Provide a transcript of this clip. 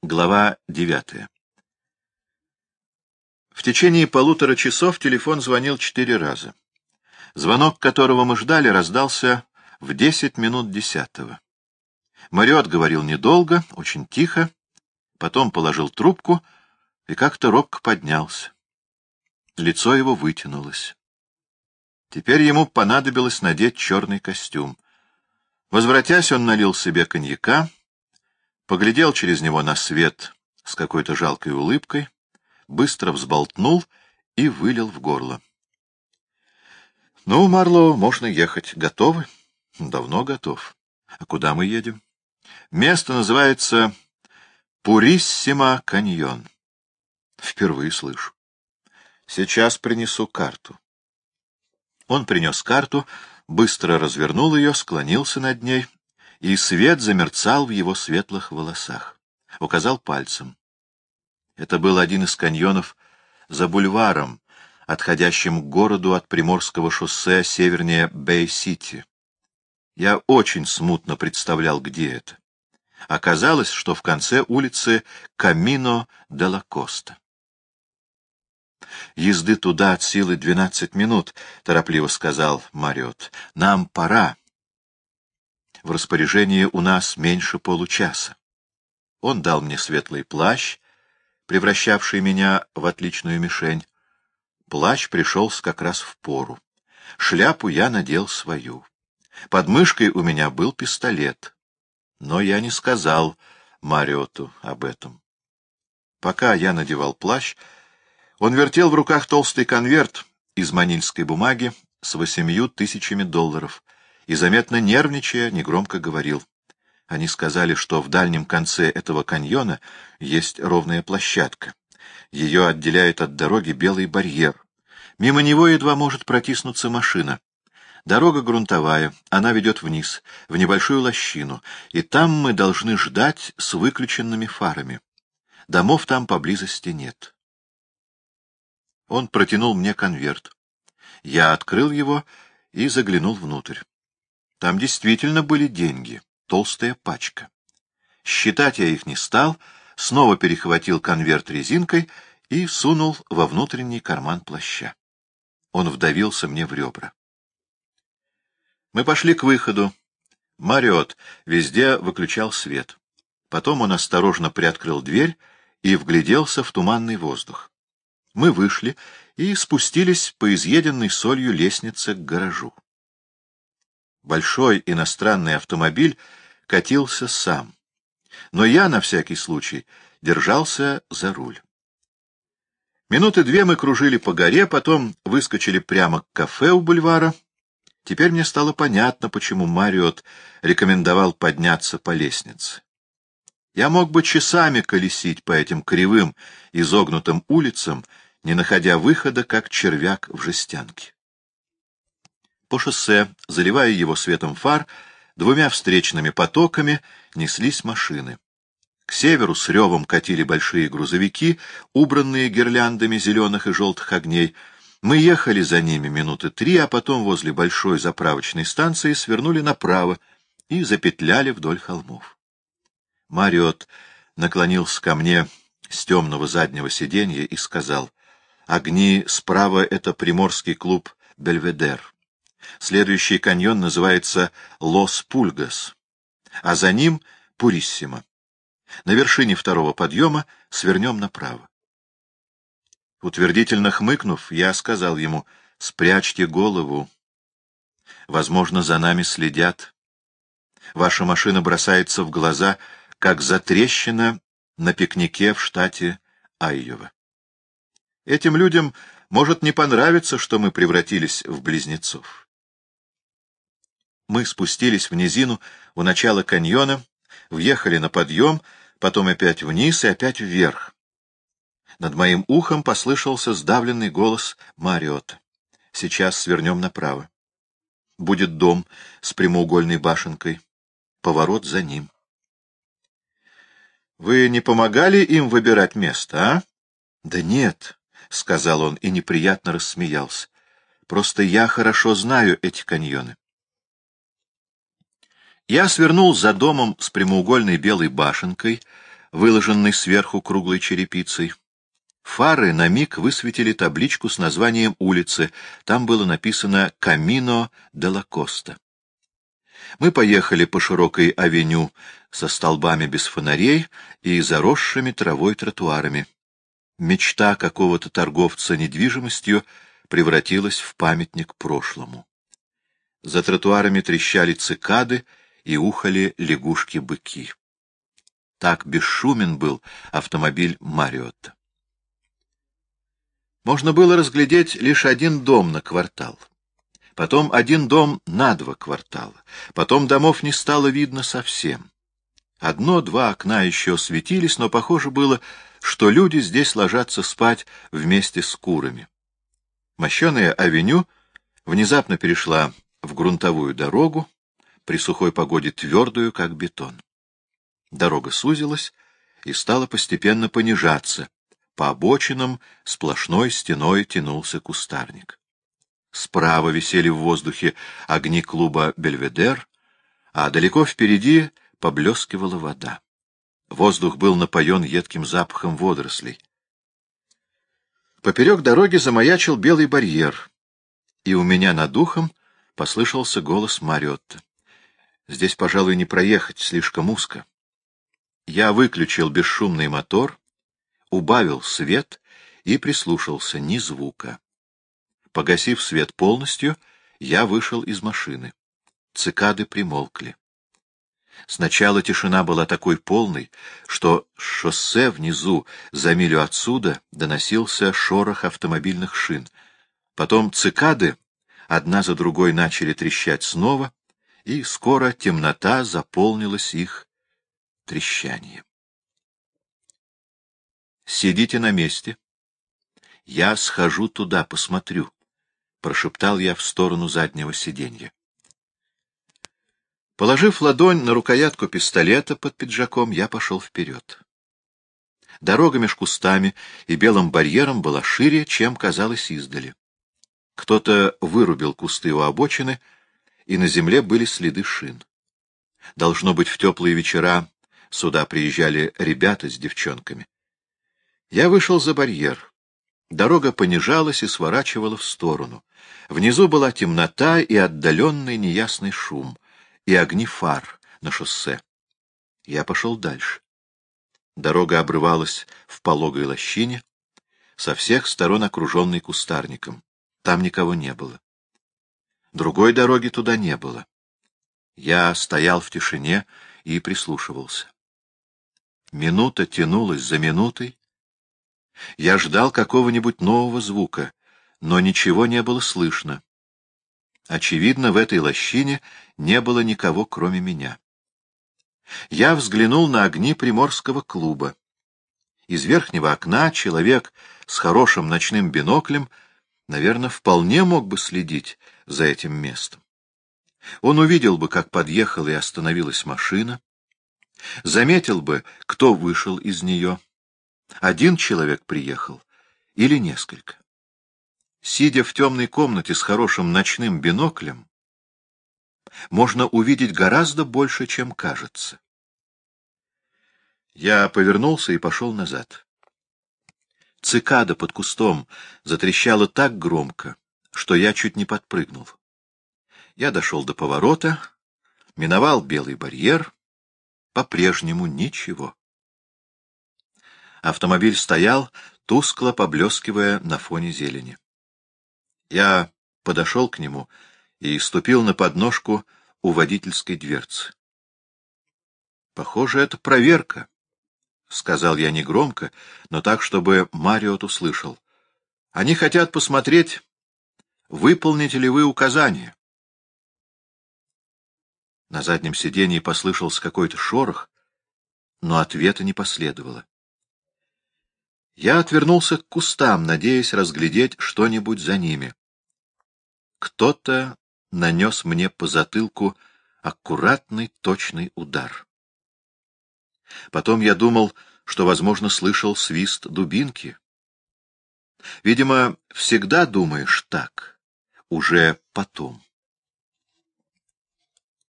Глава 9. В течение 1,5 часов телефон звонил 4 раза. Звонок, которого мы ждали, раздался в 10 минут 10. Мариот говорил недолго, очень тихо, потом положил трубку и как-то робко поднялся. Лицо его вытянулось. Теперь ему понадобилось надеть черный костюм. Возвратясь, он налил себе коньяка, поглядел через него на свет с какой-то жалкой улыбкой, быстро взболтнул и вылил в горло. — Ну, Марлоу, можно ехать. Готовы? — Давно готов. — А куда мы едем? — Место называется Пуриссимо каньон. — Впервые слышу. — Сейчас принесу карту. Он принес карту, быстро развернул ее, склонился над ней, и свет замерцал в его светлых волосах. Указал пальцем. Это был один из каньонов за бульваром, отходящим к городу от Приморского шоссе севернее Бэй-Сити. Я очень смутно представлял, где это. Оказалось, что в конце улицы Камино де ла Коста. «Езды туда от силы 12 минут», — торопливо сказал Мариот. «Нам пора. В распоряжении у нас меньше получаса». Он дал мне светлый плащ, превращавший меня в отличную мишень. Плащ пришелся как раз в пору. Шляпу я надел свою. Под мышкой у меня был пистолет. Но я не сказал Мариоту об этом. Пока я надевал плащ, он вертел в руках толстый конверт из манильской бумаги с $8000 и, заметно нервничая, негромко говорил. Они сказали, что в дальнем конце этого каньона есть ровная площадка. Ее отделяет от дороги белый барьер. Мимо него едва может протиснуться машина. Дорога грунтовая, она ведет вниз, в небольшую лощину, и там мы должны ждать с выключенными фарами. Домов там поблизости нет. Он протянул мне конверт. Я открыл его и заглянул внутрь. Там действительно были деньги, толстая пачка. Считать я их не стал, снова перехватил конверт резинкой и сунул во внутренний карман плаща. Он вдавился мне в ребра. Мы пошли к выходу. Мариот везде выключал свет. Потом он осторожно приоткрыл дверь и вгляделся в туманный воздух. Мы вышли и спустились по изъеденной солью лестнице к гаражу. Большой иностранный автомобиль катился сам, но я, на всякий случай, держался за руль. Минуты 2 мы кружили по горе, потом выскочили прямо к кафе у бульвара. Теперь мне стало понятно, почему Мариот рекомендовал подняться по лестнице. Я мог бы часами колесить по этим кривым, изогнутым улицам, не находя выхода, как червяк в жестянке. По шоссе, заливая его светом фар, 2 встречными потоками неслись машины. К северу с ревом катили большие грузовики, убранные гирляндами зеленых и желтых огней. Мы ехали за ними минуты 3, а потом возле большой заправочной станции свернули направо и запетляли вдоль холмов. Мариот наклонился ко мне с темного заднего сиденья и сказал: «Огни справа — это приморский клуб «Бельведер». Следующий каньон называется Лос-Пульгас, а за ним — Пуриссимо. На вершине 2-го подъема свернем направо». Утвердительно хмыкнув, я сказал ему: «Спрячьте голову. Возможно, за нами следят. Ваша машина бросается в глаза, как затрещина на пикнике в штате Айова. Этим людям может не понравиться, что мы превратились в близнецов». Мы спустились в низину у начала каньона, въехали на подъем, потом опять вниз и опять вверх. Над моим ухом послышался сдавленный голос Мариота: «Сейчас свернем направо. Будет дом с прямоугольной башенкой. Поворот за ним». «Вы не помогали им выбирать место, а?» «Да нет», — сказал он и неприятно рассмеялся. «Просто я хорошо знаю эти каньоны». Я свернул за домом с прямоугольной белой башенкой выложенный сверху круглой черепицей. Фары на миг высветили табличку с названием улицы. Там было написано «Камино де ла Коста». Мы поехали по широкой авеню со столбами без фонарей и заросшими травой тротуарами. Мечта какого-то торговца недвижимостью превратилась в памятник прошлому. За тротуарами трещали цикады и ухали лягушки-быки. Так бесшумен был автомобиль Марриотта. Можно было разглядеть лишь один дом на квартал. Потом один дом на 2 квартала. Потом домов не стало видно совсем. 1-2 окна еще светились, но похоже было, что люди здесь ложатся спать вместе с курами. Мощеная авеню внезапно перешла в грунтовую дорогу, при сухой погоде твердую, как бетон. Дорога сузилась и стала постепенно понижаться. По обочинам сплошной стеной тянулся кустарник. Справа висели в воздухе огни клуба «Бельведер», а далеко впереди поблескивала вода. Воздух был напоен едким запахом водорослей. Поперек дороги замаячил белый барьер, и у меня над ухом послышался голос Марриотта. «Здесь, пожалуй, не проехать, слишком узко». Я выключил бесшумный мотор, убавил свет и прислушался, ни звука. Погасив свет полностью, я вышел из машины. Цикады примолкли. Сначала тишина была такой полной, что с шоссе внизу, за милю отсюда, доносился шорох автомобильных шин. Потом цикады одна за другой начали трещать снова, и скоро темнота заполнилась их трещанием. «Сидите на месте. Я схожу туда, посмотрю», — прошептал я в сторону заднего сиденья. Положив ладонь на рукоятку пистолета под пиджаком, я пошел вперед. Дорога меж кустами и белым барьером была шире, чем казалось издали. Кто-то вырубил кусты у обочины, и на земле были следы шин. Должно быть, в теплые вечера сюда приезжали ребята с девчонками. Я вышел за барьер. Дорога понижалась и сворачивала в сторону. Внизу была темнота и отдаленный неясный шум, и огни фар на шоссе. Я пошел дальше. Дорога обрывалась в пологой лощине, со всех сторон окруженной кустарником. Там никого не было. Другой дороги туда не было. Я стоял в тишине и прислушивался. Минута тянулась за минутой. Я ждал какого-нибудь нового звука, но ничего не было слышно. Очевидно, в этой лощине не было никого, кроме меня. Я взглянул на огни приморского клуба. Из верхнего окна человек с хорошим ночным биноклем, наверное, вполне мог бы следить за этим местом. Он увидел бы, как подъехала и остановилась машина, заметил бы, кто вышел из нее. Один человек приехал или несколько. Сидя в темной комнате с хорошим ночным биноклем, можно увидеть гораздо больше, чем кажется. Я повернулся и пошел назад. Цикада под кустом затрещала так громко, что я чуть не подпрыгнул. Я дошел до поворота, миновал белый барьер, по-прежнему ничего. Автомобиль стоял, тускло поблескивая на фоне зелени. Я подошел к нему и ступил на подножку у водительской дверцы. «Похоже, это проверка», — сказал я негромко, но так, чтобы Марриотт услышал. «Они хотят посмотреть, выполните ли вы указания». На заднем сиденье послышался какой-то шорох, но ответа не последовало. Я отвернулся к кустам, надеясь разглядеть что-нибудь за ними. Кто-то нанес мне по затылку аккуратный, точный удар. Потом я думал, что, возможно, слышал свист дубинки. Видимо, всегда думаешь так, уже потом.